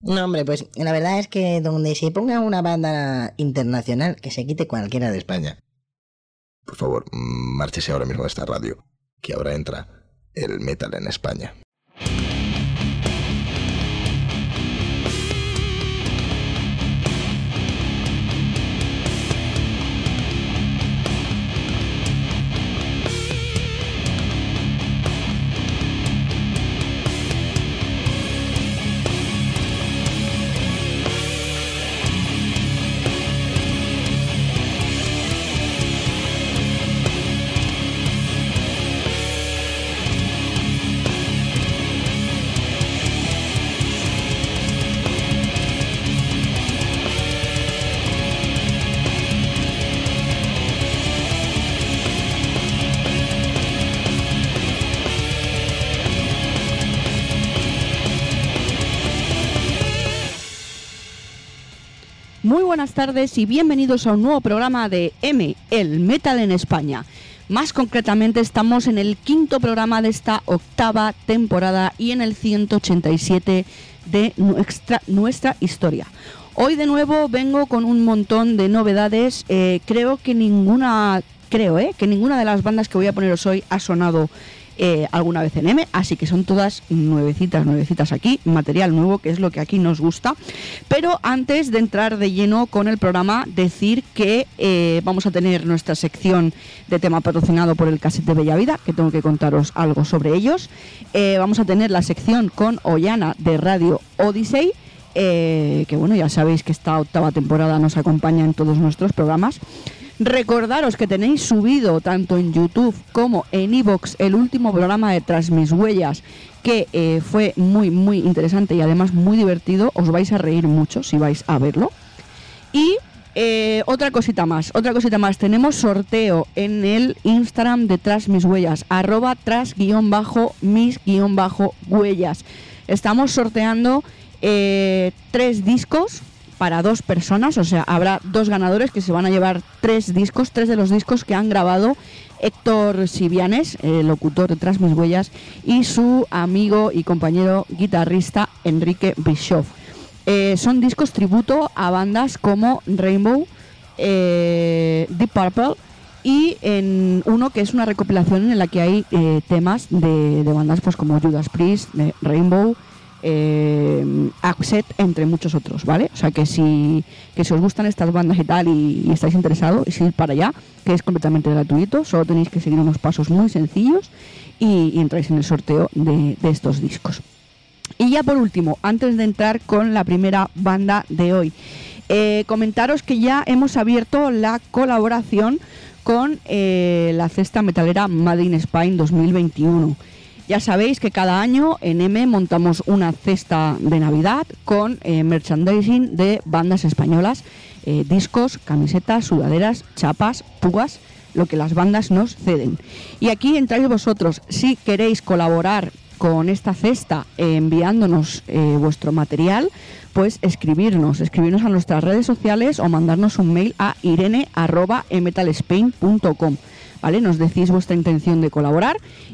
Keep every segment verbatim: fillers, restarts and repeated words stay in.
No, hombre, pues la verdad es que donde se ponga una banda internacional, que se quite cualquiera de España. Por favor, márchese ahora mismo de esta radio, que ahora entra el metal en España. Muy buenas tardes y bienvenidos a un nuevo programa de M, el Metal en España. Más concretamente estamos en el quinto programa de esta octava temporada y en el ciento ochenta y siete de nuestra, nuestra historia. Hoy de nuevo vengo con un montón de novedades. Eh, creo que ninguna, creo, eh, que ninguna de las bandas que voy a poneros hoy ha sonado Eh, alguna vez en M, así que son todas nuevecitas, nuevecitas aquí, material nuevo, que es lo que aquí nos gusta. Pero antes de entrar de lleno con el programa, decir que eh, vamos a tener nuestra sección de tema patrocinado por el Cassette de Bellavida, que tengo que contaros algo sobre ellos. Eh, vamos a tener la sección con Ollana de Radio Odyssey, eh, que bueno, ya sabéis que esta octava temporada nos acompaña en todos nuestros programas. Recordaros que tenéis subido tanto en YouTube como en iVoox el último programa de Tras mis huellas, que eh, fue muy muy interesante y además muy divertido. Os vais a reír mucho si vais a verlo. Y eh, otra cosita más, otra cosita más, tenemos sorteo en el Instagram de Tras mis huellas, arroba tras guión bajo mis guión bajo huellas. Estamos sorteando eh, tres discos para dos personas, o sea, habrá dos ganadores que se van a llevar tres discos, tres de los discos que han grabado Héctor Sivianes, el locutor de Tras mis huellas, y su amigo y compañero guitarrista Enrique Bischoff. Eh, son discos tributo a bandas como Rainbow, eh, Deep Purple, y en uno que es una recopilación en la que hay eh, temas de, de bandas pues como Judas Priest, de Rainbow, Eh, Accept, entre muchos otros, ¿vale? O sea que si, que si os gustan estas bandas y tal y, y estáis interesados, es ir para allá, que es completamente gratuito, solo tenéis que seguir unos pasos muy sencillos y, y entráis en el sorteo de, de estos discos. Y ya por último, antes de entrar con la primera banda de hoy, eh, comentaros que ya hemos abierto la colaboración con eh, la cesta metalera Made in Spain dos mil veintiuno. Ya sabéis que cada año en M montamos una cesta de Navidad con eh, merchandising de bandas españolas, eh, discos, camisetas, sudaderas, chapas, púas, lo que las bandas nos ceden. Y aquí entráis vosotros, si queréis colaborar con esta cesta eh, enviándonos eh, vuestro material, pues escribirnos, escribirnos a nuestras redes sociales o mandarnos un mail a irene arroba emetalspain punto com. ¿Vale? Nos decís vuestra intención de colaborar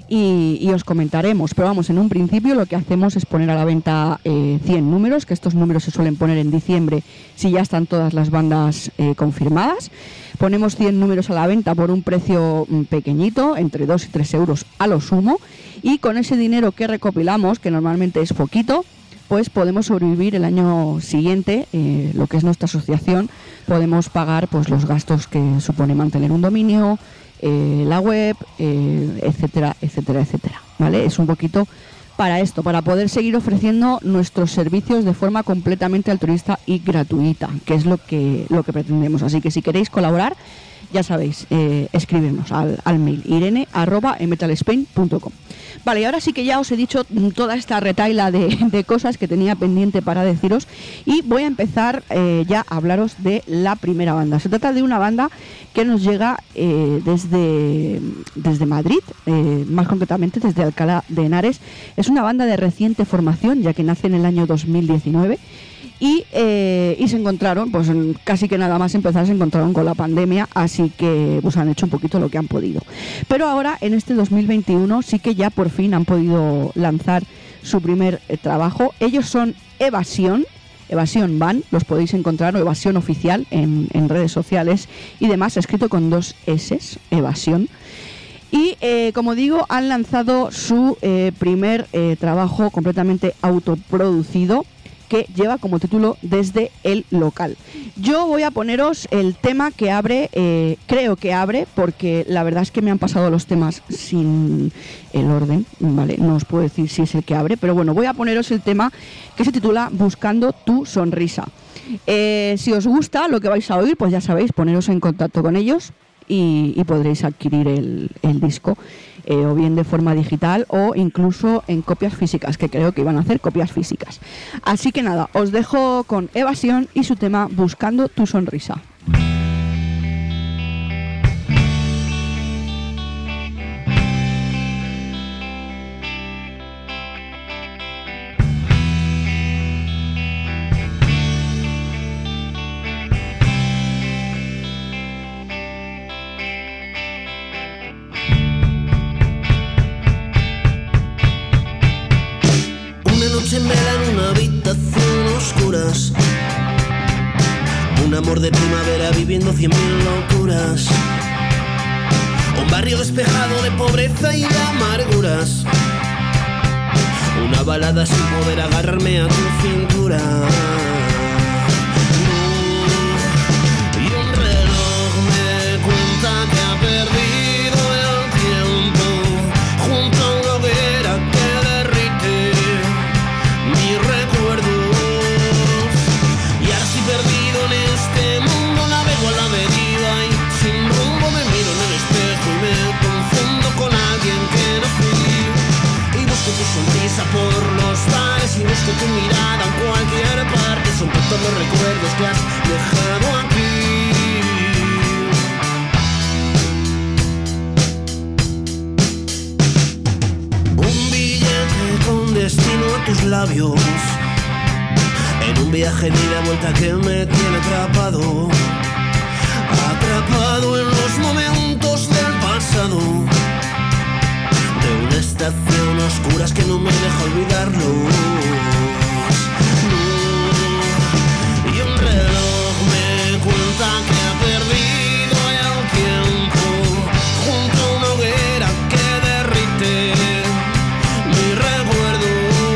y, y os comentaremos. Pero vamos, en un principio lo que hacemos es poner a la venta eh, cien números, que estos números se suelen poner en diciembre si ya están todas las bandas eh, confirmadas. Ponemos cien números a la venta por un precio mm, pequeñito, entre dos y tres euros a lo sumo, y con ese dinero que recopilamos, que normalmente es poquito, pues podemos sobrevivir el año siguiente, eh, lo que es nuestra asociación, podemos pagar pues los gastos que supone mantener un dominio, Eh, la web, eh, etcétera, etcétera, etcétera, ¿vale? Es un poquito para esto, para poder seguir ofreciendo nuestros servicios de forma completamente altruista y gratuita, que es lo que lo que pretendemos. Así que si queréis colaborar, ya sabéis, eh, escribirnos al, al mail irene arroba emetalspain punto com. Vale, y ahora sí que ya os he dicho toda esta retaila de, de cosas que tenía pendiente para deciros y voy a empezar eh, ya a hablaros de la primera banda. Se trata de una banda que nos llega eh, desde, desde Madrid, eh, más concretamente desde Alcalá de Henares. Es una banda de reciente formación, ya que nace en el año dos mil diecinueve. Y, eh, y se encontraron, pues casi que nada más empezar, se encontraron con la pandemia, así que pues han hecho un poquito lo que han podido. Pero ahora, en este dos mil veintiuno, sí que ya por fin han podido lanzar su primer eh, trabajo. Ellos son Evasión, Evasión Van, los podéis encontrar, o Evasión Oficial en, en redes sociales y demás, escrito con dos S, Evasión. Y eh, como digo, han lanzado su eh, primer eh, trabajo completamente autoproducido, que lleva como título Desde el Local. Yo voy a poneros el tema que abre, eh, creo que abre, porque la verdad es que me han pasado los temas sin el orden, ¿vale? No os puedo decir si es el que abre, pero bueno, voy a poneros el tema que se titula Buscando tu sonrisa. Eh, si os gusta lo que vais a oír, pues ya sabéis, poneros en contacto con ellos y, y podréis adquirir el, el disco. Eh, o bien de forma digital o incluso en copias físicas, que creo que iban a hacer copias físicas. Así que nada, os dejo con Evasión y su tema Buscando tu sonrisa. En vela en una habitación oscuras, un amor de primavera viviendo cien mil locuras, un barrio despejado de pobreza y de amarguras, una balada sin poder agarrarme a tu cintura, y un reloj me cuenta que ha perdido el tiempo junto a una hoguera que derrite mis recuerdos. Y ahora estoy perdido en este mundo, navego a la deriva y sin rumbo me miro en el espejo y me confundo con alguien que no fui. Y busco tu sonrisa por los bares y busco tu mirada en cualquier parte. Son tantos los recuerdos que has dejado aquí. Un billete con destino a tus labios, en un viaje de ida vuelta que me tiene atrapado, atrapado en los momentos del pasado, de una estación a oscuras que no me deja olvidarlos. No. Y un reloj me cuenta que ha perdido el tiempo junto a una hoguera que derrite mis recuerdos.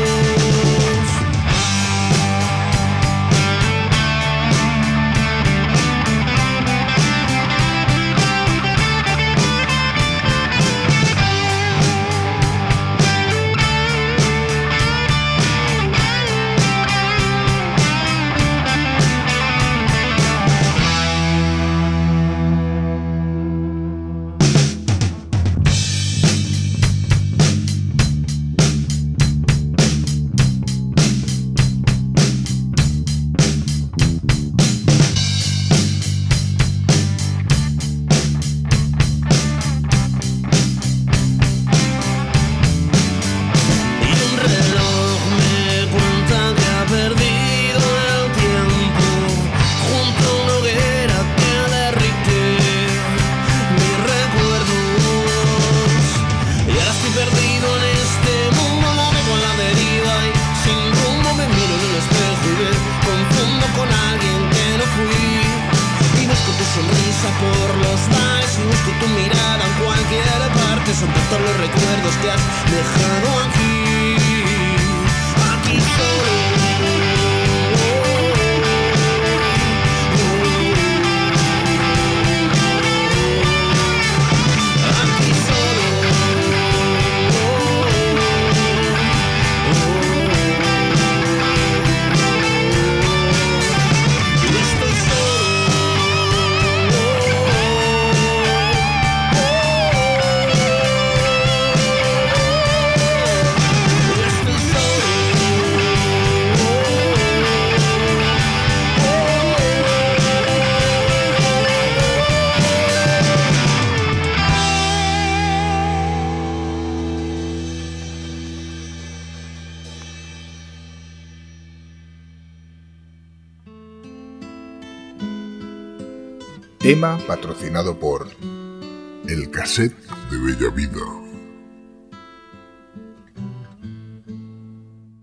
Por los bares y busco tu mirada en cualquier parte. Son tantos los recuerdos que has dejado aquí, aquí solo. Tema patrocinado por El Cassette de Bella Vida.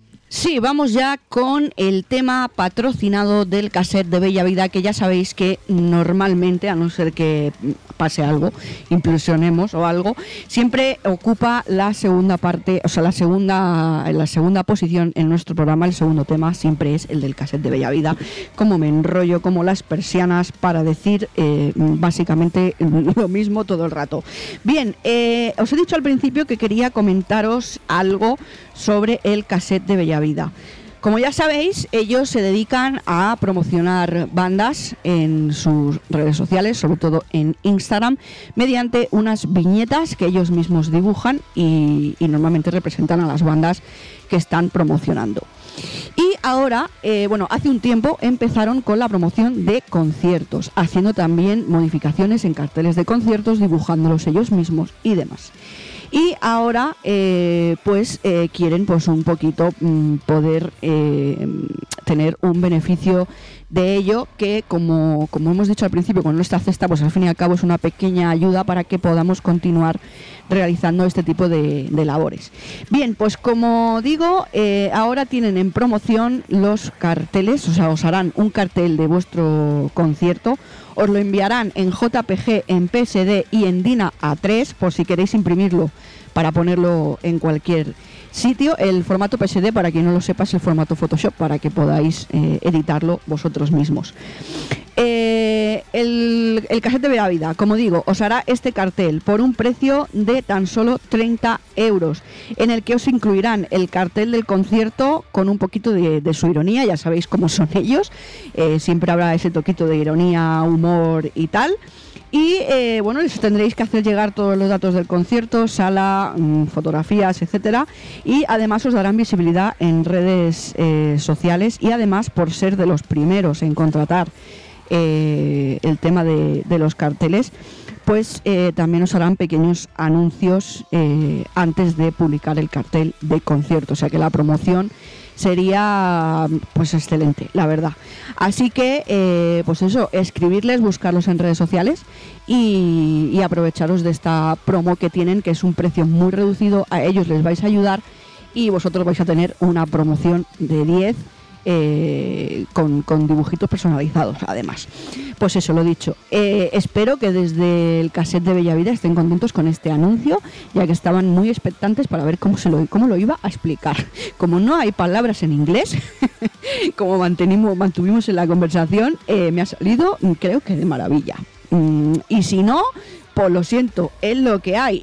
sí, vamos ya con el tema patrocinado del cassette de Bella Vida, que ya sabéis que normalmente, a no ser que pase algo, implosionemos o algo, siempre ocupa la segunda parte, o sea, la segunda, la segunda posición en nuestro programa. El segundo tema siempre es el del cassette de Bella Vida, como me enrollo, como las persianas, para decir eh, básicamente lo mismo todo el rato. Bien, eh, os he dicho al principio que quería comentaros algo sobre el cassette de Bella Vida. Como ya sabéis, ellos se dedican a promocionar bandas en sus redes sociales, sobre todo en Instagram, mediante unas viñetas que ellos mismos dibujan y, y normalmente representan a las bandas que están promocionando. Y ahora, eh, bueno, hace un tiempo empezaron con la promoción de conciertos, haciendo también modificaciones en carteles de conciertos, dibujándolos ellos mismos y demás. Y ahora eh, pues eh, quieren pues un poquito mm, poder eh, tener un beneficio de ello, que como, como hemos dicho al principio con nuestra cesta, pues al fin y al cabo es una pequeña ayuda para que podamos continuar realizando este tipo de, de labores. Bien, pues como digo, eh, ahora tienen en promoción los carteles, o sea, os harán un cartel de vuestro concierto, os lo enviarán en J P G, en P S D y en DIN A tres, por si queréis imprimirlo para ponerlo en cualquier sitio. El formato P S D, para quien no lo sepa, es el formato Photoshop, para que podáis eh, editarlo vosotros mismos. Eh, el, el cassette de Bella Vida, como digo, os hará este cartel por un precio de tan solo treinta euros, en el que os incluirán el cartel del concierto con un poquito de, de su ironía. Ya sabéis cómo son ellos, eh, siempre habrá ese toquito de ironía, humor y tal. Y eh, bueno, les tendréis que hacer llegar todos los datos del concierto, sala, mmm, fotografías, etcétera. Y además os darán visibilidad en redes eh, sociales, y además, por ser de los primeros en contratar eh, el tema de, de los carteles, pues eh, también os harán pequeños anuncios eh, antes de publicar el cartel de concierto. O sea que la promoción sería pues excelente, la verdad. Así que eh, pues eso, escribirles, buscarlos en redes sociales y, y aprovecharos de esta promo que tienen, que es un precio muy reducido. A ellos les vais a ayudar y vosotros vais a tener una promoción de diez eh, con, con dibujitos personalizados además. Pues eso, lo dicho, eh, espero que desde el cassette de Bella Vida estén contentos con este anuncio, ya que estaban muy expectantes para ver cómo, se lo, cómo lo iba a explicar. Como no hay palabras en inglés, como mantenimos, mantuvimos en la conversación, eh, me ha salido, creo que de maravilla. Mm, y si no, pues lo siento, es lo que hay.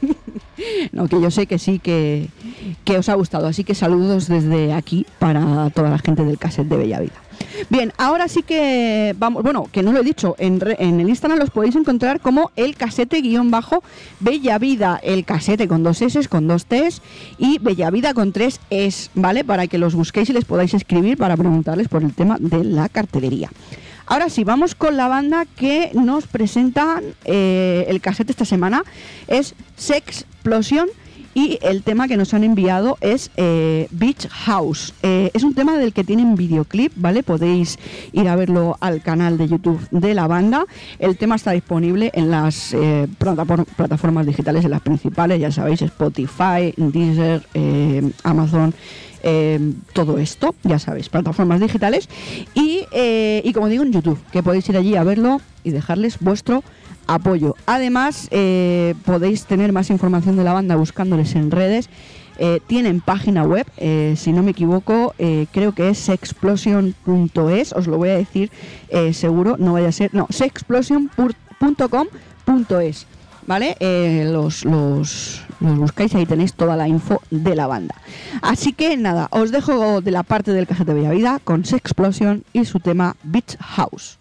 No, que yo sé que sí, que, que os ha gustado. Así que saludos desde aquí para toda la gente del cassette de Bella Vida. Bien, ahora sí que vamos, bueno, que no lo he dicho, en, re, en el Instagram los podéis encontrar como el casete guión bajo Bella Vida, el casete con dos S, con dos T's, y Bella Vida con tres Es, ¿vale? Para que los busquéis y les podáis escribir para preguntarles por el tema de la cartelería. Ahora sí, vamos con la banda que nos presentan eh, el casete esta semana. Es Sexplosion, y el tema que nos han enviado es eh, Beach House. Eh, es un tema del que tienen videoclip, ¿vale? Podéis ir a verlo al canal de YouTube de la banda. El tema está disponible en las eh, plataformas digitales, en las principales, ya sabéis, Spotify, Deezer, eh, Amazon. Eh, todo esto, ya sabéis, plataformas digitales y, eh, y como digo, en YouTube, que podéis ir allí a verlo y dejarles vuestro apoyo. Además, eh, podéis tener más información de la banda buscándoles en redes. Eh, tienen página web, eh, si no me equivoco, eh, creo que es sexplosion punto es, os lo voy a decir eh, seguro, no vaya a ser, no, sexplosion punto com punto es, ¿vale? Eh, los, los, los buscáis, ahí tenéis toda la info de la banda. Así que nada, os dejo de la parte del casete de Bella Vida con Sexplosion y su tema Beach House.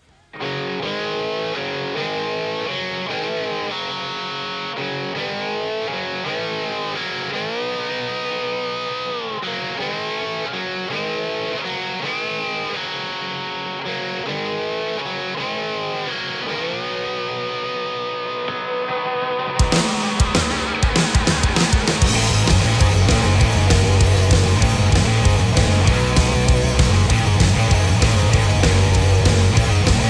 We'll be right back.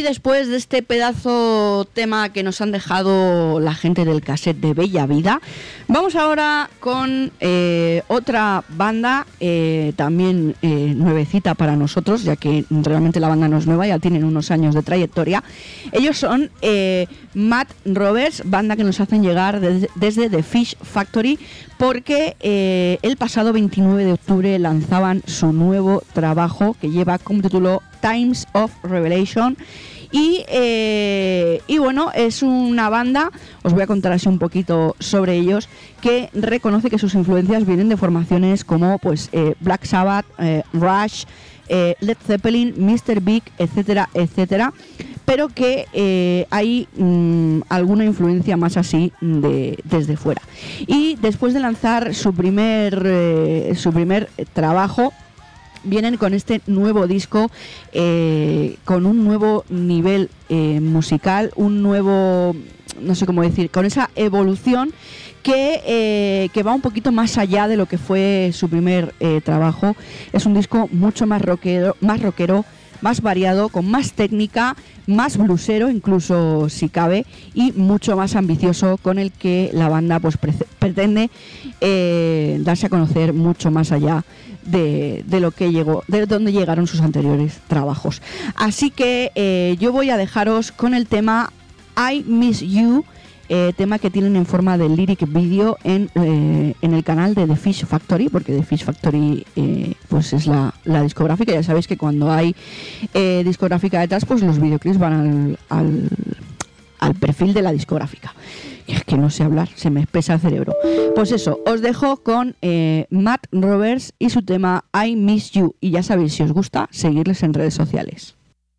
Y después de este pedazo tema que nos han dejado la gente del cassette de Bella Vida, vamos ahora con eh, otra banda, eh, también eh, nuevecita para nosotros, ya que realmente la banda no es nueva, ya tienen unos años de trayectoria. Ellos son eh, Matt Roberts, banda que nos hacen llegar de, desde The Fish Factory, porque eh, el pasado veintinueve de octubre lanzaban su nuevo trabajo que lleva como título Times of Revelation. Y, eh, y bueno, es una banda, os voy a contar así un poquito sobre ellos, que reconoce que sus influencias vienen de formaciones como pues eh, Black Sabbath, eh, Rush, eh, Led Zeppelin, mister Big, etcétera, etcétera, pero que eh, hay mmm, alguna influencia más así de, desde fuera. Y después de lanzar su primer, eh, su primer trabajo, vienen con este nuevo disco, eh, con un nuevo nivel eh, musical, un nuevo, no sé cómo decir, con esa evolución que, eh, que va un poquito más allá de lo que fue su primer eh, trabajo. Es un disco mucho más rockero, más rockero, más variado, con más técnica, más blusero incluso si cabe, y mucho más ambicioso, con el que la banda pues pre- pretende eh, darse a conocer mucho más allá de, de lo que llegó, de donde llegaron sus anteriores trabajos. Así que eh, yo voy a dejaros con el tema I Miss You, eh, tema que tienen en forma de lyric video en, eh, en el canal de The Fish Factory, porque The Fish Factory eh, pues es la, la discográfica. Ya sabéis que cuando hay eh, discográfica detrás, pues los videoclips van al, al, al perfil de la discográfica. Es que no sé hablar, se me espesa el cerebro. Pues eso, os dejo con eh, Matt Roberts y su tema I Miss You. Y ya sabéis, si os gusta, seguirles en redes sociales.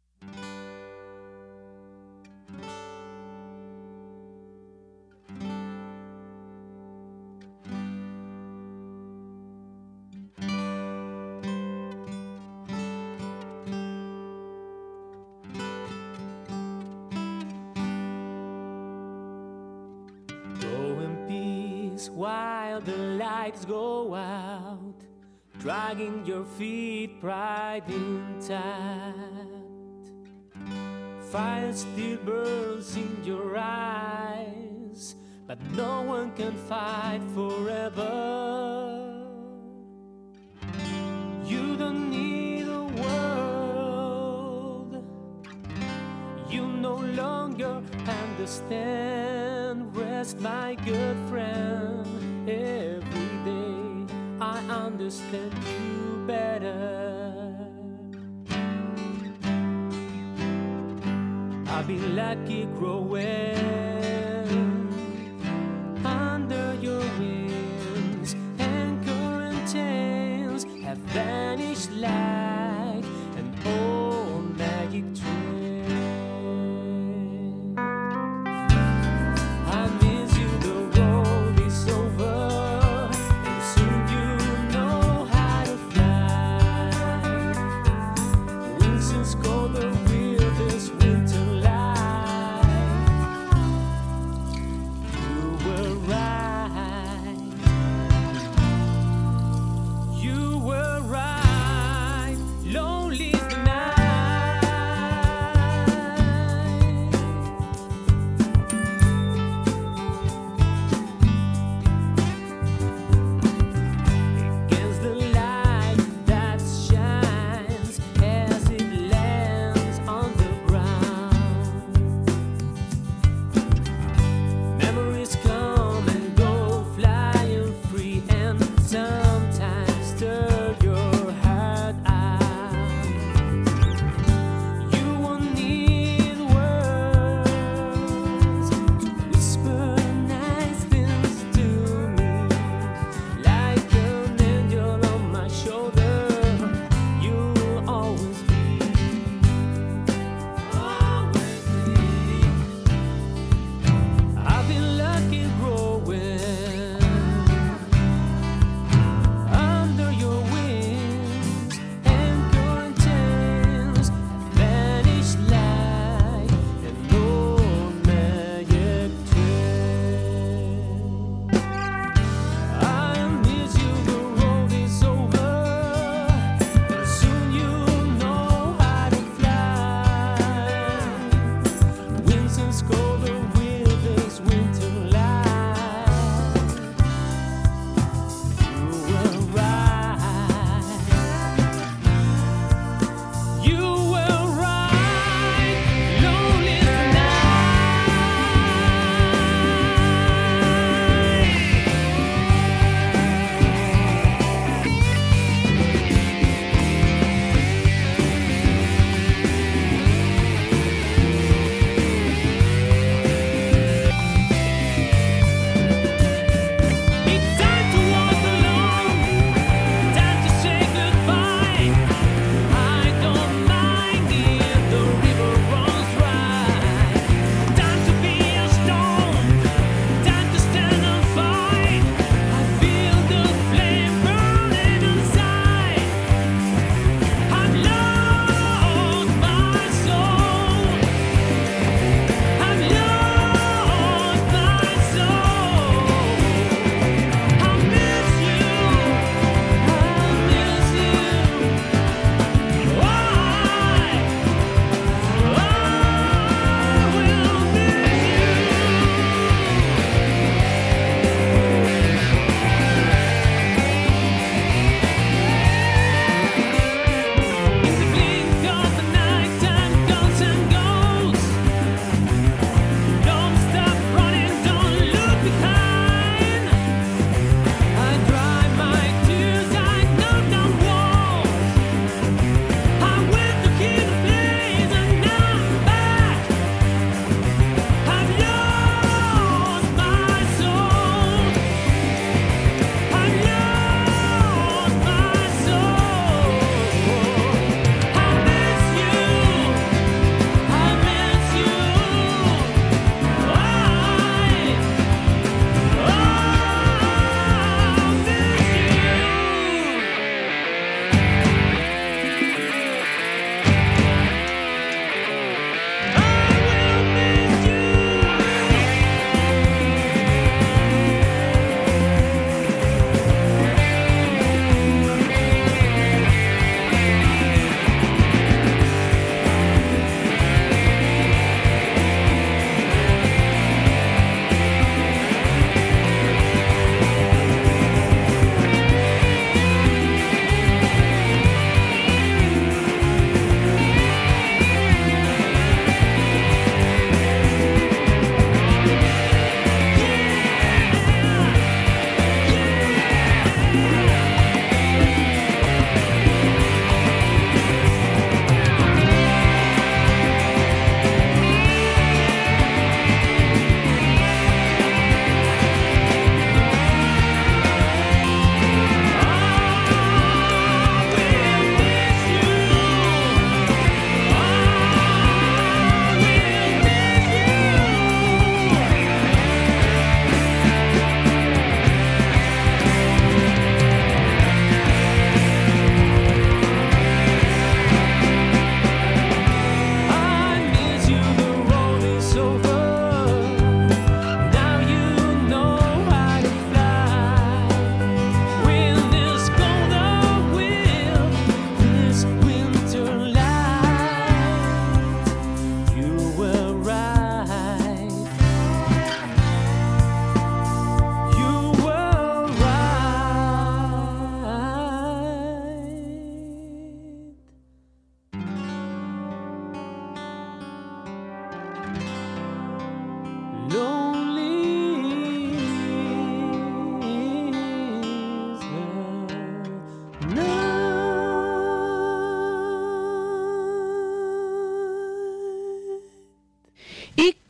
While the lights go out, dragging your feet pride intact. Fire still burns in your eyes, but no one can fight forever. You don't need a world you no longer understand. Rest, my good friend. Every day I understand you better. I've been lucky growing under your wings, and quarantines have vanished like an old magic trick. You were right.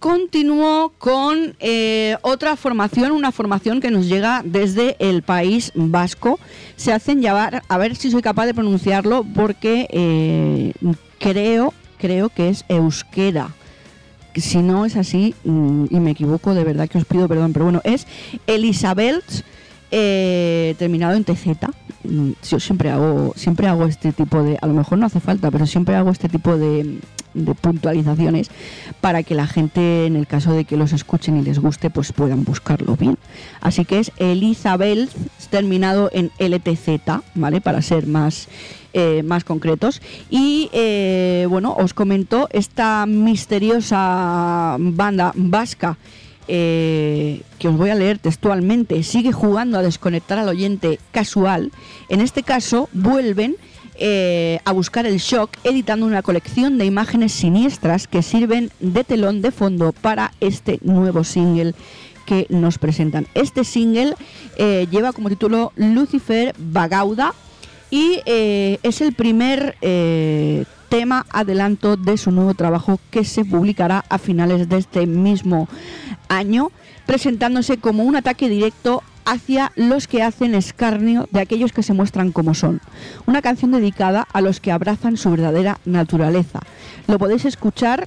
continúo con eh, otra formación, una formación que nos llega desde el País Vasco. Se hacen llamar, a ver si soy capaz de pronunciarlo, porque eh, creo, creo que es euskera. Si no es así, mm, y me equivoco, de verdad que os pido perdón, pero bueno, es Elisabeth, eh, terminado en T Z. Yo siempre hago, siempre hago este tipo de, a lo mejor no hace falta, pero siempre hago este tipo de, de puntualizaciones para que la gente, en el caso de que los escuchen y les guste, pues puedan buscarlo bien. Así que es Elisabeth, terminado en L T Z, ¿vale? Para ser más, eh, más concretos. Y eh, bueno, os comento esta misteriosa banda vasca. Eh, que os voy a leer textualmente, sigue jugando a desconectar al oyente casual. En este caso vuelven eh, a buscar el shock, editando una colección de imágenes siniestras que sirven de telón de fondo para este nuevo single que nos presentan. Este single eh, lleva como título Lucifer Vagauda y eh, es el primer eh, tema adelanto de su nuevo trabajo, que se publicará a finales de este mismo año, presentándose como un ataque directo hacia los que hacen escarnio de aquellos que se muestran como son. Una canción dedicada a los que abrazan su verdadera naturaleza. Lo podéis escuchar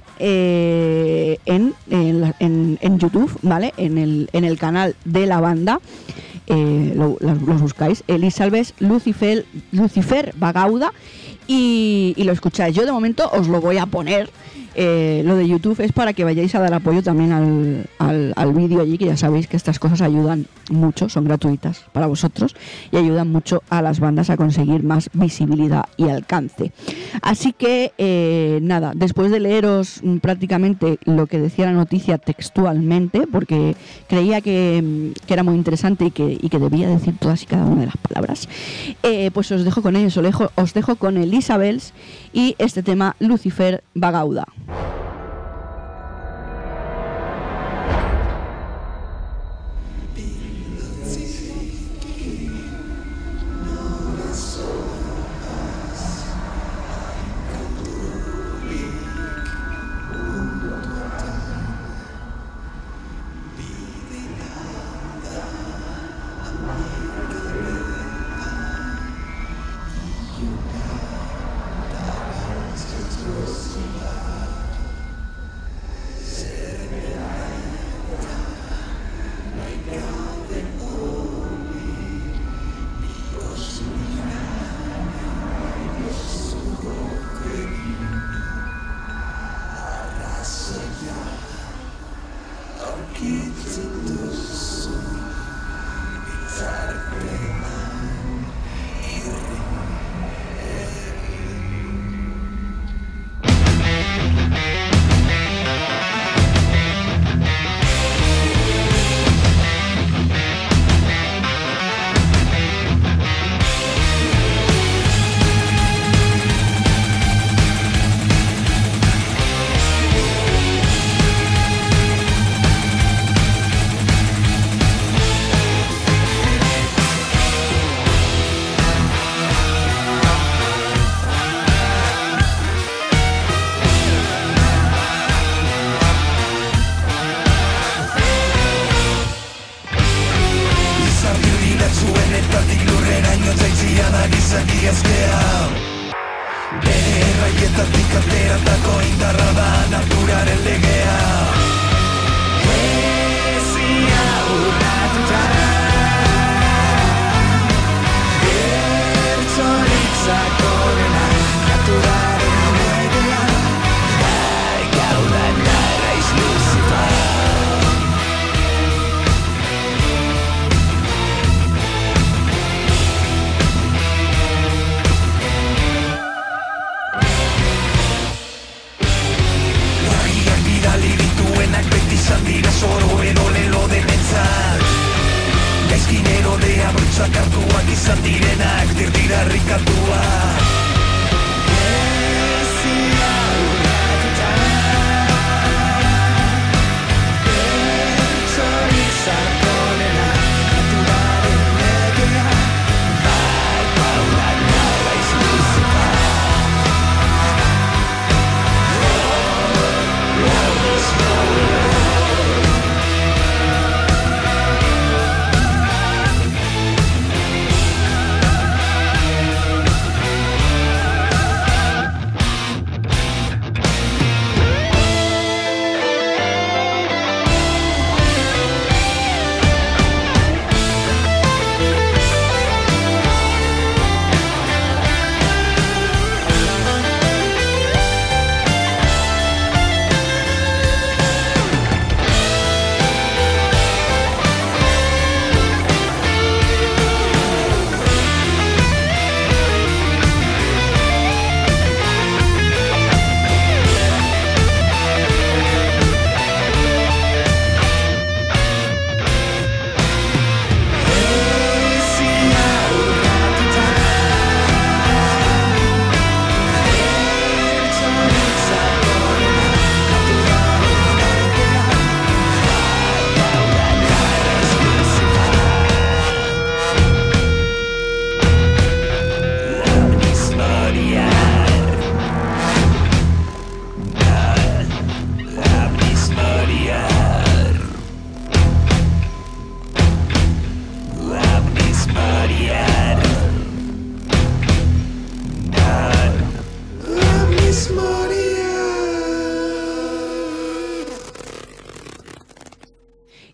eh, en, en, en, en YouTube, ¿vale? En el, en el canal de la banda. Eh, lo, los buscáis, Elisabeth Lucifer, Lucifer Vagauda, y, y lo escucháis. Yo de momento os lo voy a poner. Eh, lo de YouTube es para que vayáis a dar apoyo también al, al, al vídeo allí, que ya sabéis que estas cosas ayudan mucho, son gratuitas para vosotros y ayudan mucho a las bandas a conseguir más visibilidad y alcance. Así que eh, nada, después de leeros mm, prácticamente lo que decía la noticia textualmente, porque creía que, que era muy interesante y que, y que debía decir todas y cada una de las palabras, eh, pues os dejo con ellos, os dejo, os dejo con Elisabeth y este tema Lucifer Vagauda.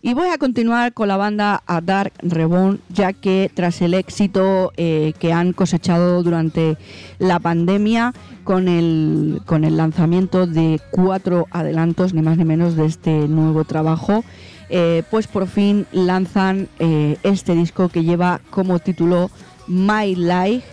Y voy a continuar con la banda A Dark Reborn, ya que tras el éxito eh, que han cosechado durante la pandemia con el, con el lanzamiento de cuatro adelantos, ni más ni menos, de este nuevo trabajo, eh, pues por fin lanzan eh, este disco que lleva como título My Life.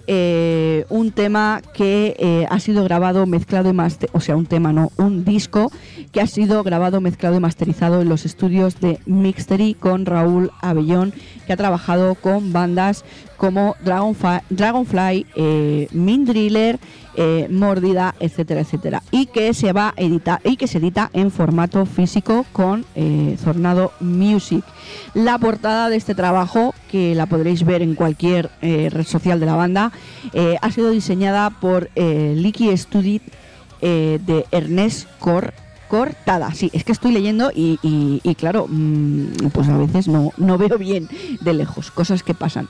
Eh, un tema que eh, ha sido grabado, mezclado y masterizado, o sea, un tema no, un disco que ha sido grabado, mezclado y masterizado en los estudios de Mixtery con Raúl Abellón, que ha trabajado con bandas como Dragonfly, Dragonfly eh, Mean Driller, eh, Mordida, etcétera, etcétera, y que se va a editar y que se edita en formato físico con eh, Tornado Music. La portada de este trabajo, que la podréis ver en cualquier eh, red social de la banda, eh, ha sido diseñada por eh, Licky Studio eh, de Ernest Cor Cortada. Sí, es que estoy leyendo y, y, y claro, mmm, pues a veces no, no veo bien de lejos, cosas que pasan.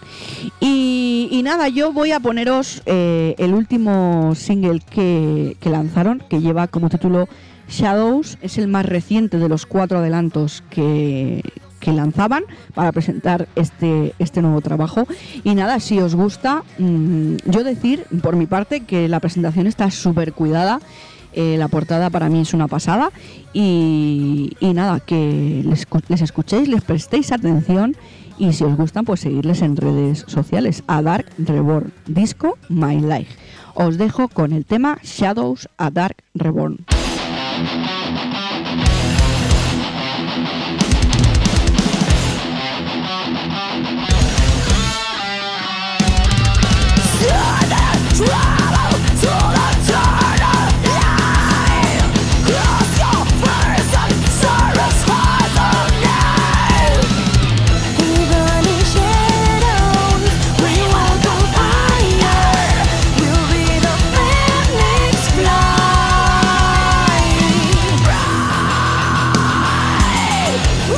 Y, y nada, yo voy a poneros eh, el último single que, que lanzaron, que lleva como título Shadows. Es el más reciente de los cuatro adelantos que, que lanzaban para presentar este, este nuevo trabajo. Y nada, si os gusta, mmm, yo decir por mi parte que la presentación está súper cuidada. Eh, la portada para mí es una pasada y, y nada, que les, les escuchéis, les prestéis atención y si os gustan, pues seguirles en redes sociales. A Dark Reborn, disco My Life. Os dejo con el tema Shadows A Dark Reborn. Fly.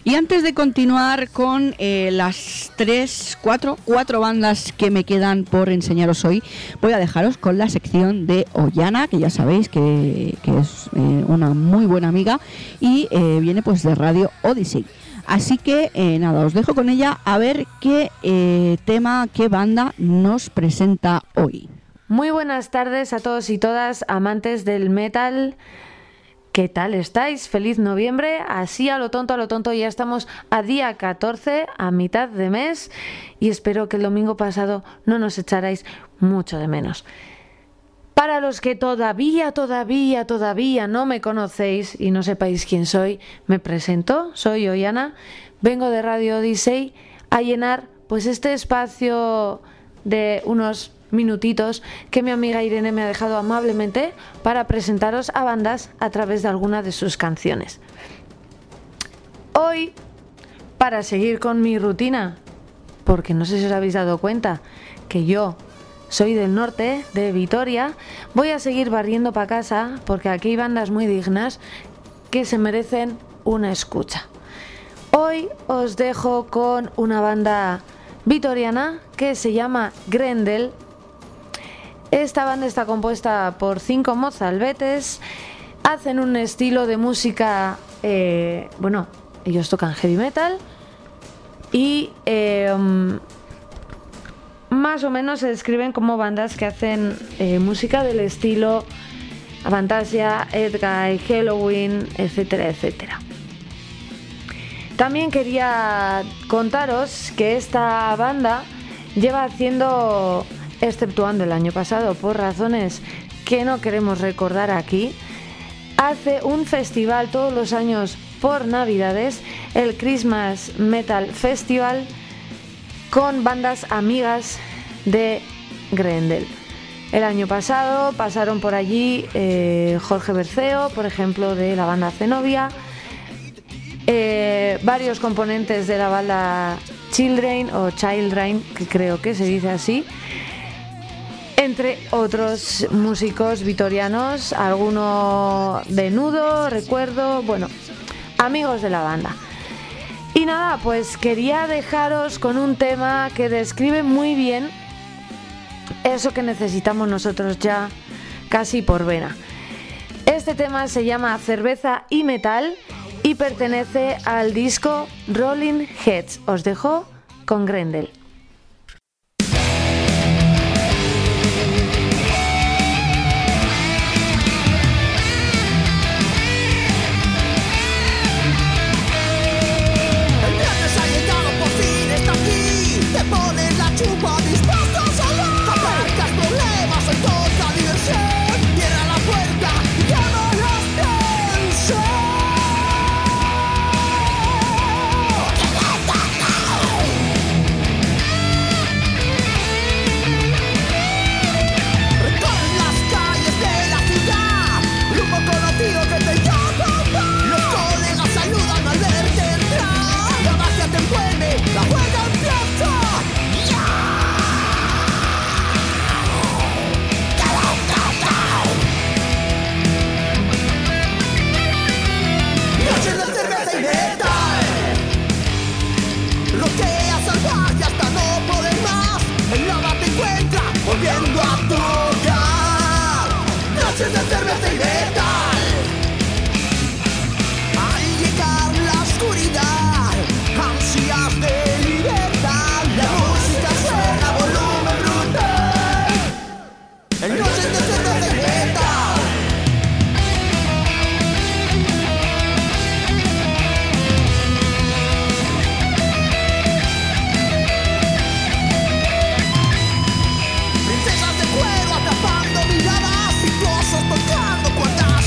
Y antes de continuar con eh, las tres, cuatro, cuatro bandas que me quedan por enseñaros hoy, voy a dejaros con la sección de Ollana, que ya sabéis que, que es eh, una muy buena amiga y eh, viene pues de Radio Odyssey. Así que eh, nada, os dejo con ella a ver qué eh, tema, qué banda nos presenta hoy. Muy buenas tardes a todos y todas, amantes del metal. ¿Qué tal estáis? Feliz noviembre. Así a lo tonto, a lo tonto, ya estamos a día catorce, a mitad de mes, y espero que el domingo pasado no nos echarais mucho de menos. Para los que todavía, todavía, todavía no me conocéis y no sepáis quién soy, me presento, soy Ollana, vengo de Radio Odyssey a llenar pues este espacio de unos minutitos que mi amiga Irene me ha dejado amablemente para presentaros a bandas a través de alguna de sus canciones. Hoy, para seguir con mi rutina, porque no sé si os habéis dado cuenta que yo soy del norte, de Vitoria, voy a seguir barriendo para casa porque aquí hay bandas muy dignas que se merecen una escucha. Hoy os dejo con una banda vitoriana que se llama Grendel. Esta banda está compuesta por cinco mozalbetes, hacen un estilo de música, eh, bueno, ellos tocan heavy metal y eh, más o menos se describen como bandas que hacen eh, música del estilo Avantasia, Edguy, Helloween, etcétera, etcétera. También quería contaros que esta banda lleva haciendo, exceptuando el año pasado por razones que no queremos recordar aquí, hace un festival todos los años por Navidades, el Christmas Metal Festival, con bandas amigas de Grendel. El año pasado pasaron por allí eh, Jorge Berceo, por ejemplo, de la banda Zenobia, eh, varios componentes de la banda Childrain o Childrain, que creo que se dice así, entre otros músicos vitorianos, alguno de Nudo, recuerdo, bueno, amigos de la banda. Y nada, pues quería dejaros con un tema que describe muy bien eso que necesitamos nosotros ya casi por vena. Este tema se llama Cerveza y Metal y pertenece al disco Rolling Heads. Os dejo con Grendel. Princesas de cuero atrapando miradas, virtuosos tocando cuerdas.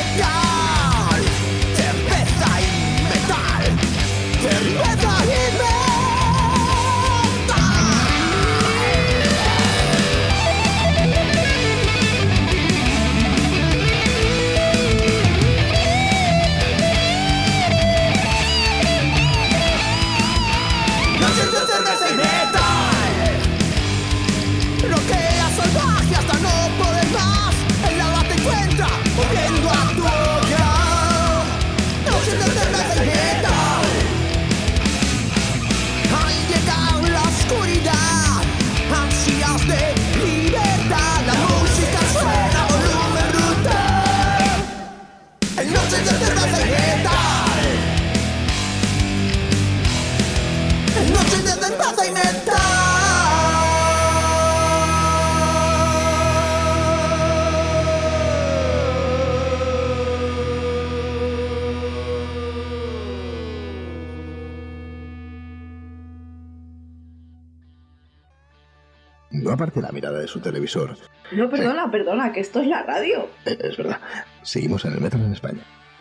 metal, cerveza y metal, cerveza y metal. Noches de cerveza y metal, roquea salvaje hasta no poder más. El alba te encuentra volviendo a tu hogar. Noches de cerveza y metal, al llegar la oscuridad, ansias de libertad. La música suena a volumen brutal. En noches de cerveza y metal, en noches de cerveza y metal. No aparte la mirada de su televisor. No, perdona, perdona, que esto es la radio. Eh, Es verdad. Seguimos en el metal en España.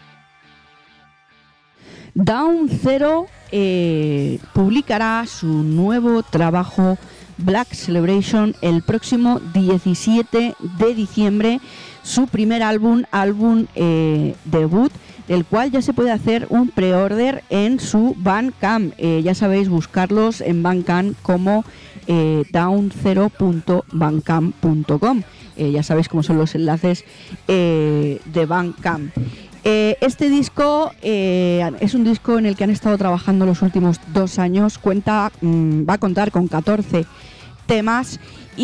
Down Zero eh, publicará su nuevo trabajo Black Celebration el próximo diecisiete de diciembre, su primer álbum, álbum eh, debut, del cual ya se puede hacer un pre-order en su Bandcamp. Eh, ya sabéis, buscarlos en Bandcamp como eh, down zero punto bandcamp punto com. Eh, ya sabéis cómo son los enlaces eh, de Bandcamp. Eh, este disco eh, es un disco en el que han estado trabajando los últimos dos años. Cuenta, mmm, va a contar con catorce temas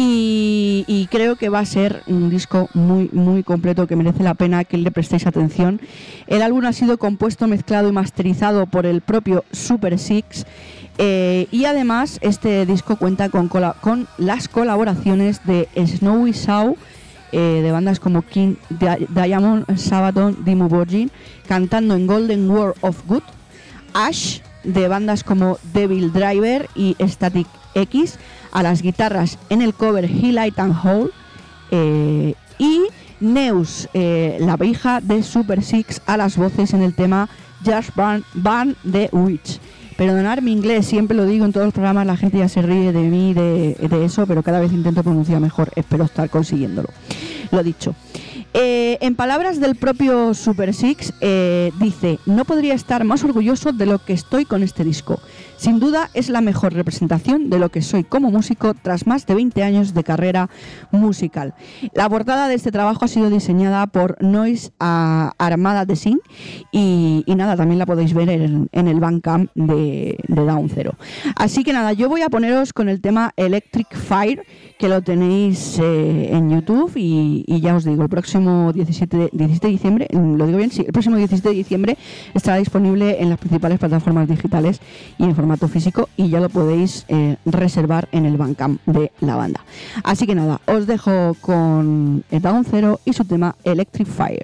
y, y creo que va a ser un disco muy muy completo, que merece la pena que le prestéis atención. El álbum ha sido compuesto, mezclado y masterizado por el propio Super Six, eh, y además este disco cuenta con, cola- con las colaboraciones de Snowy Shaw, Eh, de bandas como King Di- Diamond, Sabaton, Dimmu Borgir, cantando en Golden World of Good, Ash, de bandas como Devil Driver y Static X, a las guitarras en el cover He Light and Hole, eh, y Neus, eh, la hija de Super Six, a las voces en el tema Just Burn, Burn the Witch. Perdonad mi inglés, siempre lo digo en todos los programas, la gente ya se ríe de mí, de, de eso, pero cada vez intento pronunciar mejor, espero estar consiguiéndolo. Lo dicho. Eh, en palabras del propio Super Six, eh, dice: no podría estar más orgulloso de lo que estoy con este disco. Sin duda es la mejor representación de lo que soy como músico tras más de veinte años de carrera musical. La portada de este trabajo ha sido diseñada por Noise uh, Armada Design y, y nada, también la podéis ver en, en el Bandcamp de, de Down Zero. Así que nada, yo voy a poneros con el tema Electric Fire, que lo tenéis eh, en YouTube y, y ya os digo, el próximo diecisiete de diciembre, lo digo bien, sí, el próximo diecisiete de diciembre estará disponible en las principales plataformas digitales y en formato físico, y ya lo podéis eh, reservar en el Bandcamp de la banda. Así que nada, os dejo con Down Zero y su tema Electric Fire.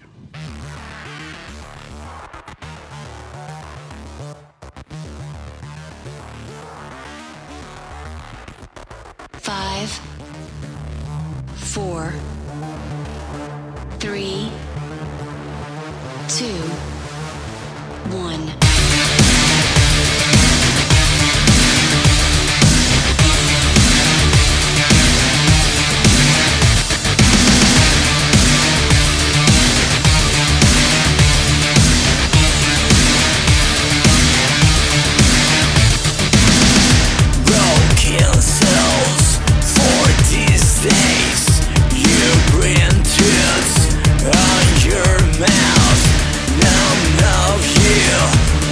Five, four, three, two, one. Broken cells for these days. You bring tooth on your mouth. None of you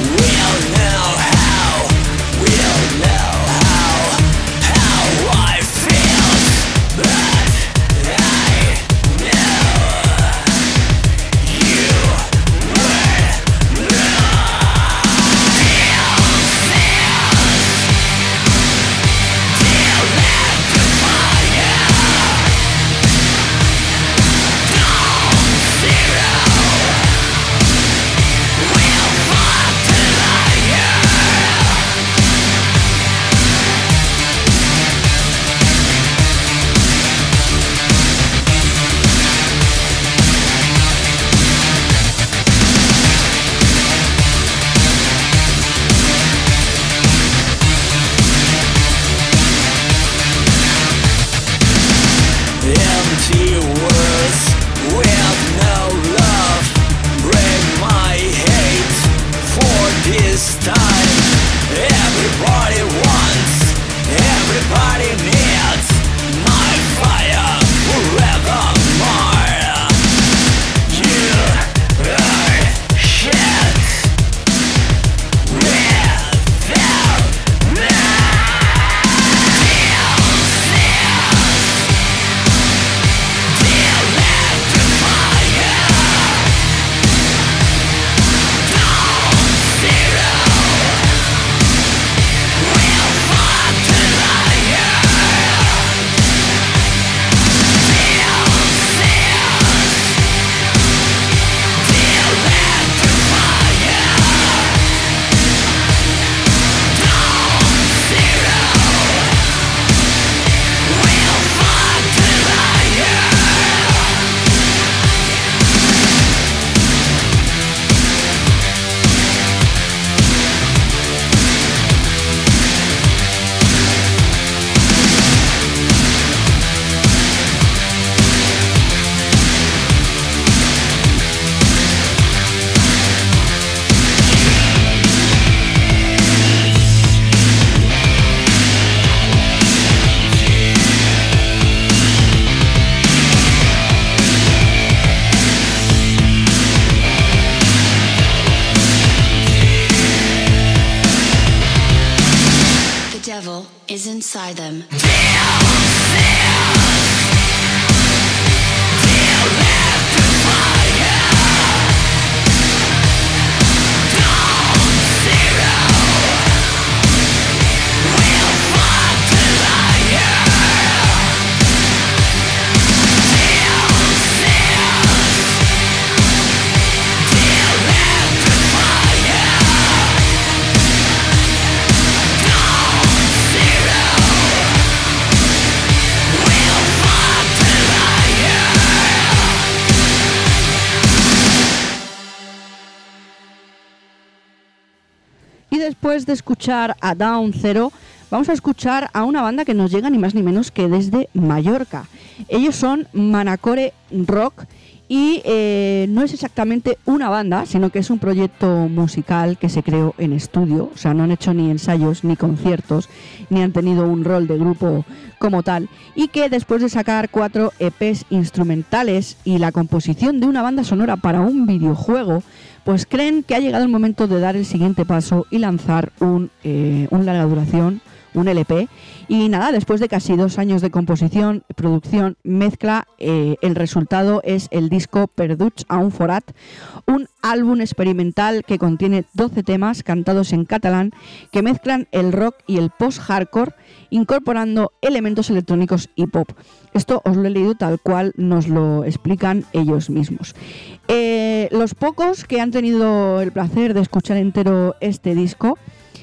is inside them. Después de escuchar a Down Zero, vamos a escuchar a una banda que nos llega ni más ni menos que desde Mallorca. Ellos son Manacore Rock y eh, no es exactamente una banda, sino que es un proyecto musical que se creó en estudio. O sea, no han hecho ni ensayos ni conciertos, ni han tenido un rol de grupo como tal, y que después de sacar cuatro E Pes instrumentales y la composición de una banda sonora para un videojuego, pues creen que ha llegado el momento de dar el siguiente paso y lanzar un, eh, un larga duración, un L P. Y nada, después de casi dos años de composición, producción, mezcla, eh, el resultado es el disco Perduts a un forat, un álbum experimental que contiene doce temas cantados en catalán que mezclan el rock y el post-hardcore, incorporando elementos electrónicos y pop. Esto os lo he leído tal cual nos lo explican ellos mismos. Eh, los pocos que han tenido el placer de escuchar entero este disco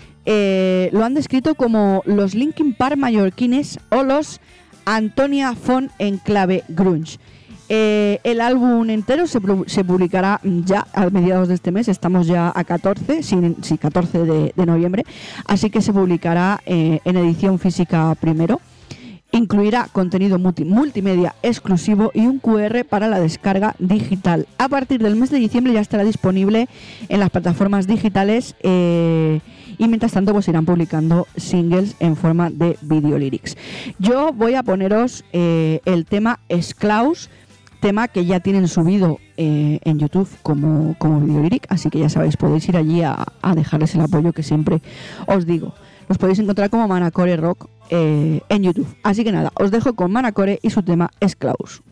eh, lo han descrito como los Linkin Park mallorquines o los Antonia Font en clave grunge. Eh, el álbum entero se, se publicará ya a mediados de este mes, estamos ya a catorce, sí, sí, catorce de, de noviembre, así que se publicará eh, en edición física primero. Incluirá contenido multi multimedia exclusivo y un cu erre para la descarga digital. A partir del mes de diciembre ya estará disponible en las plataformas digitales eh, y mientras tanto pues irán publicando singles en forma de video lyrics. Yo voy a poneros eh, el tema Esclaus, tema que ya tienen subido eh, en YouTube como, como video lyric, así que ya sabéis, podéis ir allí a, a dejarles el apoyo que siempre os digo. Los podéis encontrar como Manacore Rock eh, en YouTube. Así que nada, os dejo con Manacore y su tema Esclaus.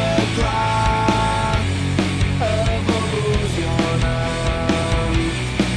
Evolucionant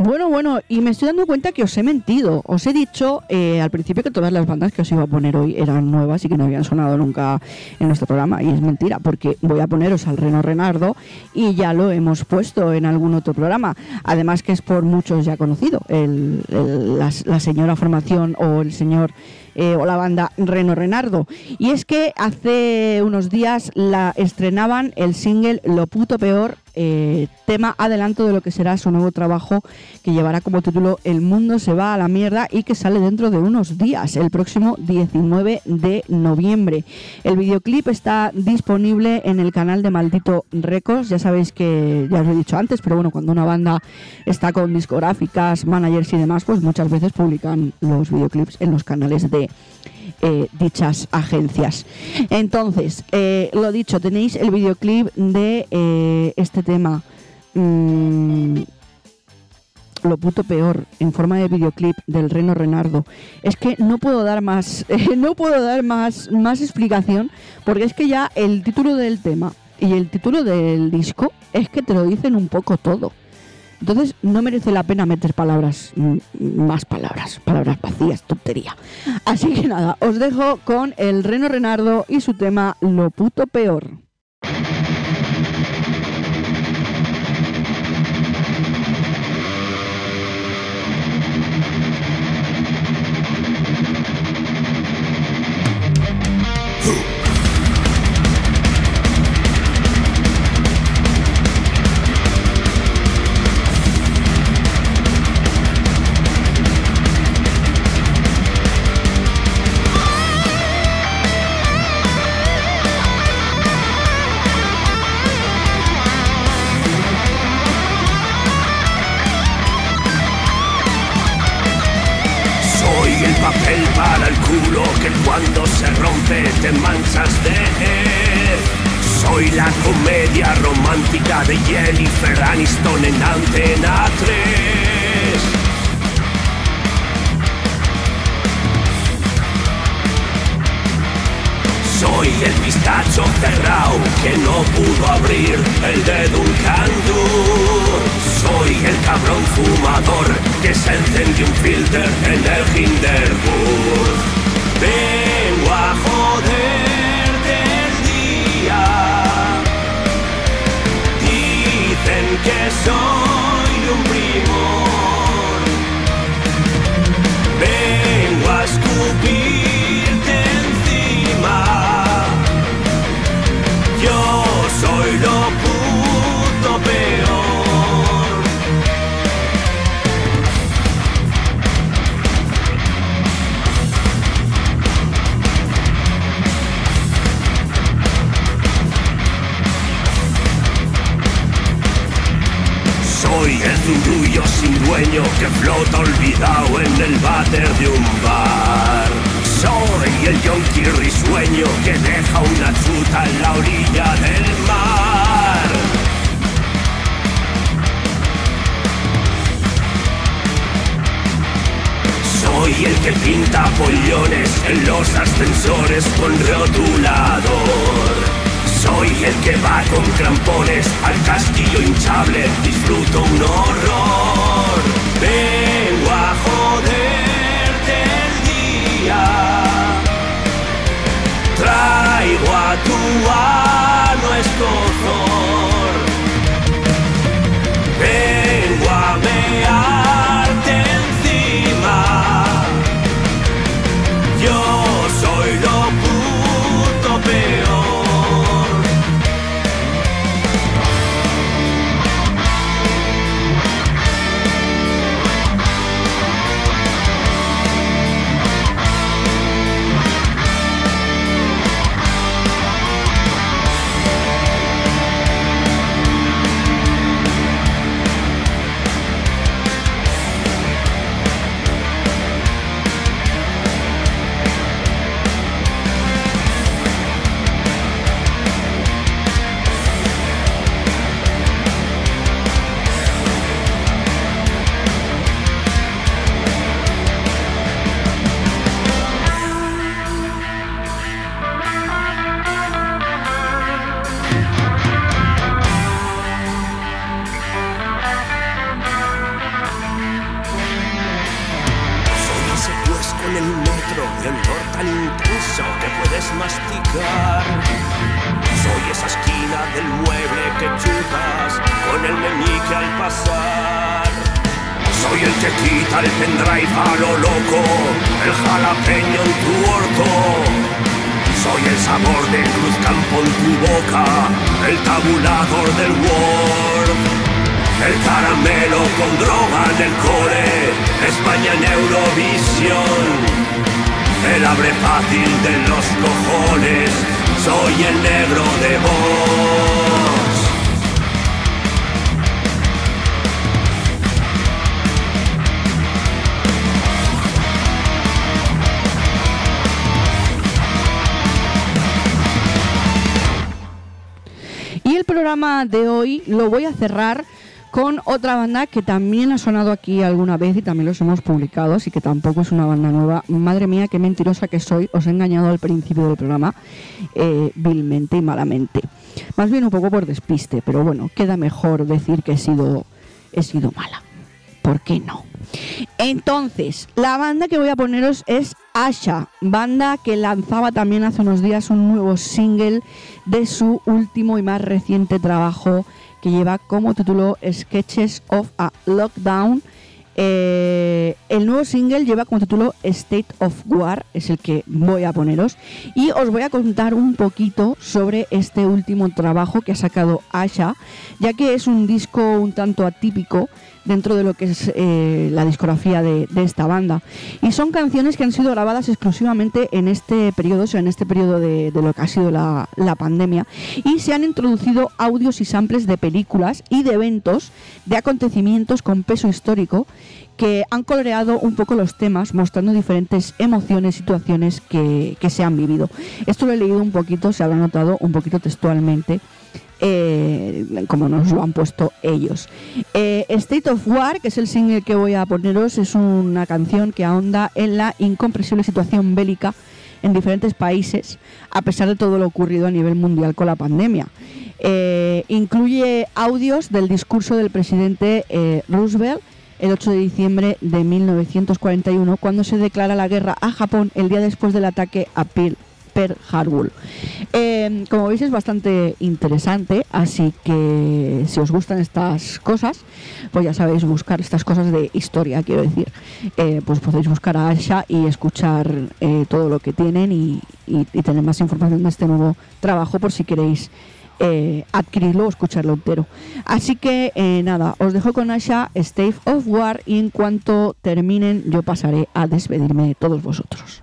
Bueno, bueno, y me estoy dando cuenta que os he mentido. Os he dicho eh, al principio que todas las bandas que os iba a poner hoy eran nuevas y que no habían sonado nunca en nuestro programa. Y es mentira, porque voy a poneros al Reno Renardo y ya lo hemos puesto en algún otro programa. Además que es por muchos ya conocido, el, el, la, la señora formación o el señor eh, o la banda Reno Renardo. Y es que hace unos días la estrenaban el single Lo Puto Peor, Eh, tema adelanto de lo que será su nuevo trabajo, que llevará como título El Mundo se va a la mierda, y que sale dentro de unos días, el próximo diecinueve de noviembre. El videoclip está disponible en el canal de Maldito Records. Ya sabéis que ya os lo he dicho antes, pero bueno, cuando una banda está con discográficas, managers y demás, pues muchas veces publican los videoclips en los canales de Eh, dichas agencias. Entonces, eh, lo dicho, tenéis el videoclip de eh, este tema, mmm, Lo Puto Peor, en forma de videoclip del Reno Renardo. Es que no puedo dar más, eh, no puedo dar más, más explicación, porque es que ya el título del tema y el título del disco es que te lo dicen un poco todo. Entonces no merece la pena meter palabras, más palabras, palabras vacías, tontería. Así que nada, os dejo con el Reno Renardo y su tema Lo Puto Peor. Papel para el culo que cuando se rompe te manchas de él. Soy la comedia romántica de Jennifer Aniston en Antena tres. Soy el pistacho cerrado que no pudo abrir el dedo un candú. Soy el cabrón fumador que se encendió un filter en el Hinderburg. Vengo a joderte el día. Dicen que soy un primor. Vengo a escupirte encima. Yo soy lo puto peor. Soy el zurullo sin dueño que flota olvidado en el váter de un bar. Soy el yonki risueño que deja una chuta en la orilla del mar. Soy el que pinta pollones en los ascensores con rotulador. Soy el que va con crampones al castillo hinchable, disfruto un horror. Vengo a joderte el día. Traigo a tu ano escozor. Vengo a mearte encima. Yo soy lo puto peor. profundo, de olor tan intenso que puedes masticar. Soy esa esquina del mueble que chupas con el meñique al pasar. Soy el que quita el pendrive a lo loco, el jalapeño en tu orto. Soy el sabor de Cruzcampo en tu boca, el tabulador del Word. El caramelo con droga en el cole, España en Eurovisión. El abre fácil de los cojones, soy el negro de Vox. Y el programa de hoy lo voy a cerrar con otra banda que también ha sonado aquí alguna vez y también los hemos publicado, así que tampoco es una banda nueva. Madre mía, qué mentirosa que soy, os he engañado al principio del programa, eh, vilmente y malamente. Más bien un poco por despiste, pero bueno, queda mejor decir que he sido, he sido mala. ¿Por qué no? Entonces, la banda que voy a poneros es Asha, banda que lanzaba también hace unos días un nuevo single de su último y más reciente trabajo, que lleva como título Sketches of a Lockdown. Eh, el nuevo single lleva como título State of War, es el que voy a poneros, y os voy a contar un poquito sobre este último trabajo que ha sacado Asha, ya que es un disco un tanto atípico dentro de lo que es eh, la discografía de, de esta banda, y son canciones que han sido grabadas exclusivamente en este periodo, o sea, en este periodo de, de lo que ha sido la, la pandemia, y se han introducido audios y samples de películas y de eventos, de acontecimientos con peso histórico, que han coloreado un poco los temas, mostrando diferentes emociones, situaciones que, que se han vivido. Esto lo he leído un poquito, se habrá notado un poquito textualmente, eh, como nos lo han puesto ellos. Eh, State of War, que es el single que voy a poneros, es una canción que ahonda en la incomprensible situación bélica en diferentes países, a pesar de todo lo ocurrido a nivel mundial con la pandemia. Eh, incluye audios del discurso del presidente eh, Roosevelt el ocho de diciembre de mil novecientos cuarenta y uno, cuando se declara la guerra a Japón el día después del ataque a Pearl, Pearl Harbor. Eh, como veis, es bastante interesante, así que si os gustan estas cosas, pues ya sabéis, buscar estas cosas de historia, quiero decir, eh, pues podéis buscar a Asha y escuchar eh, todo lo que tienen y, y, y tener más información de este nuevo trabajo por si queréis Eh, adquirirlo o escucharlo entero. Así que eh, nada, os dejo con Asha, State of War, y en cuanto terminen yo pasaré a despedirme de todos vosotros.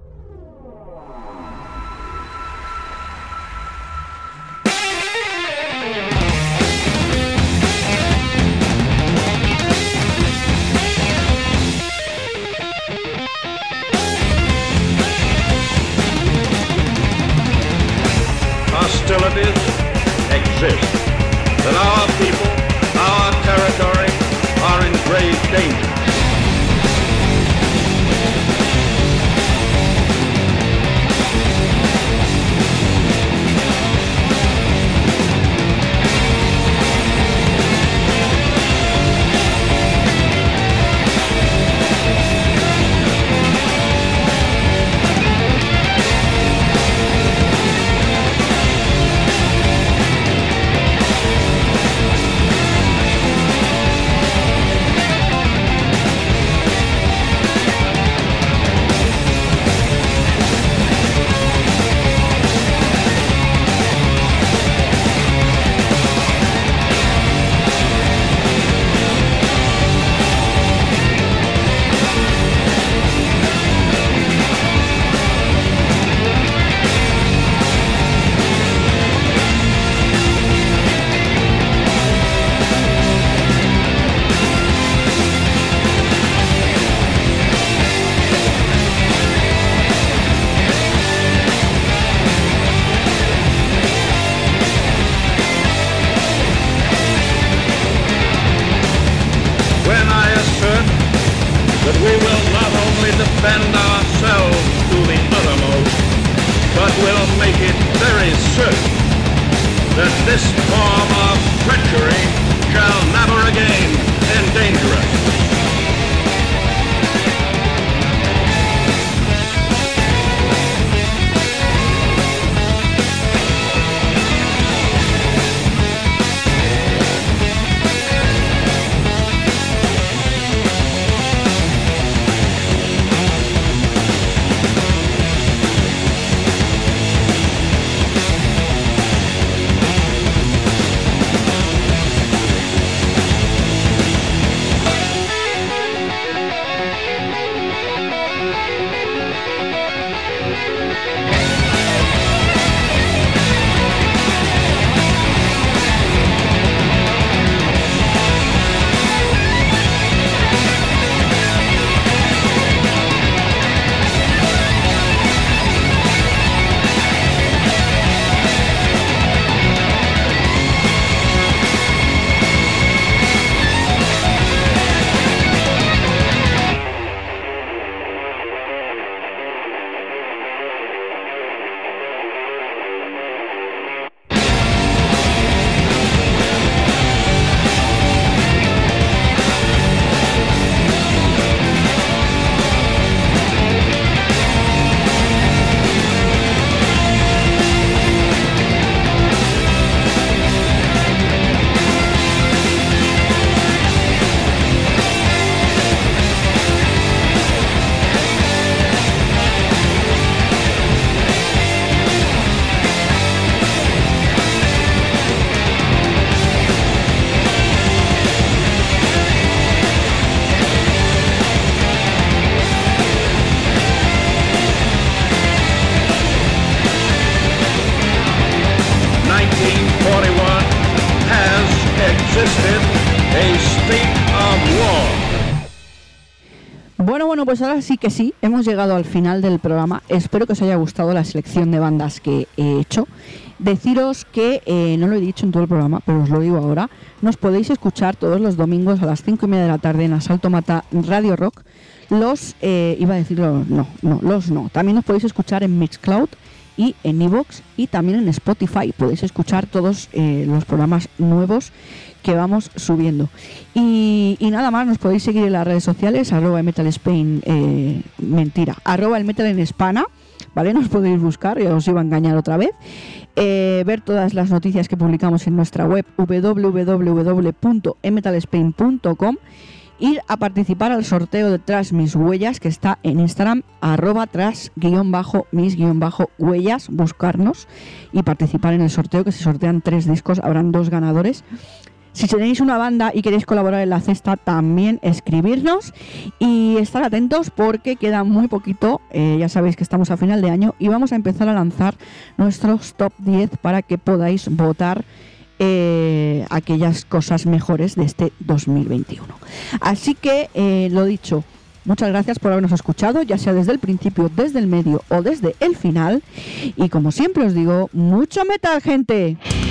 Hostilities exist, that our people, our territory are in grave danger. That we will not only defend ourselves to the uttermost, but will make it very certain that this form of treachery shall never again endanger us. Bueno, bueno, pues ahora sí que sí, hemos llegado al final del programa. Espero que os haya gustado la selección de bandas que he hecho. Deciros que, eh, no lo he dicho en todo el programa, pero os lo digo ahora, nos podéis escuchar todos los domingos a las cinco y media de la tarde en Asalto Mata Radio Rock. Los, eh, iba a decirlo, no, no, los no. También nos podéis escuchar en Mixcloud y en iVoox y también en Spotify. Podéis escuchar todos eh, los programas nuevos que vamos subiendo. Y, y nada más, nos podéis seguir en las redes sociales, arroba Metal Spain, eh, mentira, arroba el Metal en Hispana, ¿vale? Nos podéis buscar, ya os iba a engañar otra vez. Eh, ver todas las noticias que publicamos en nuestra web w w w punto emetalspain punto com. Ir a participar al sorteo de Tras Mis Huellas, que está en Instagram, arroba tras guión bajo mis guión bajo huellas, buscarnos y participar en el sorteo, que se sortean tres discos, habrán dos ganadores. Si tenéis una banda y queréis colaborar en la cesta, también escribirnos y estar atentos porque queda muy poquito, eh, ya sabéis que estamos a final de año y vamos a empezar a lanzar nuestros top diez para que podáis votar Eh, aquellas cosas mejores de este dos mil veintiuno. Así que, eh, lo dicho, muchas gracias por habernos escuchado, ya sea desde el principio, desde el medio o desde el final. Y como siempre os digo, mucho metal, gente.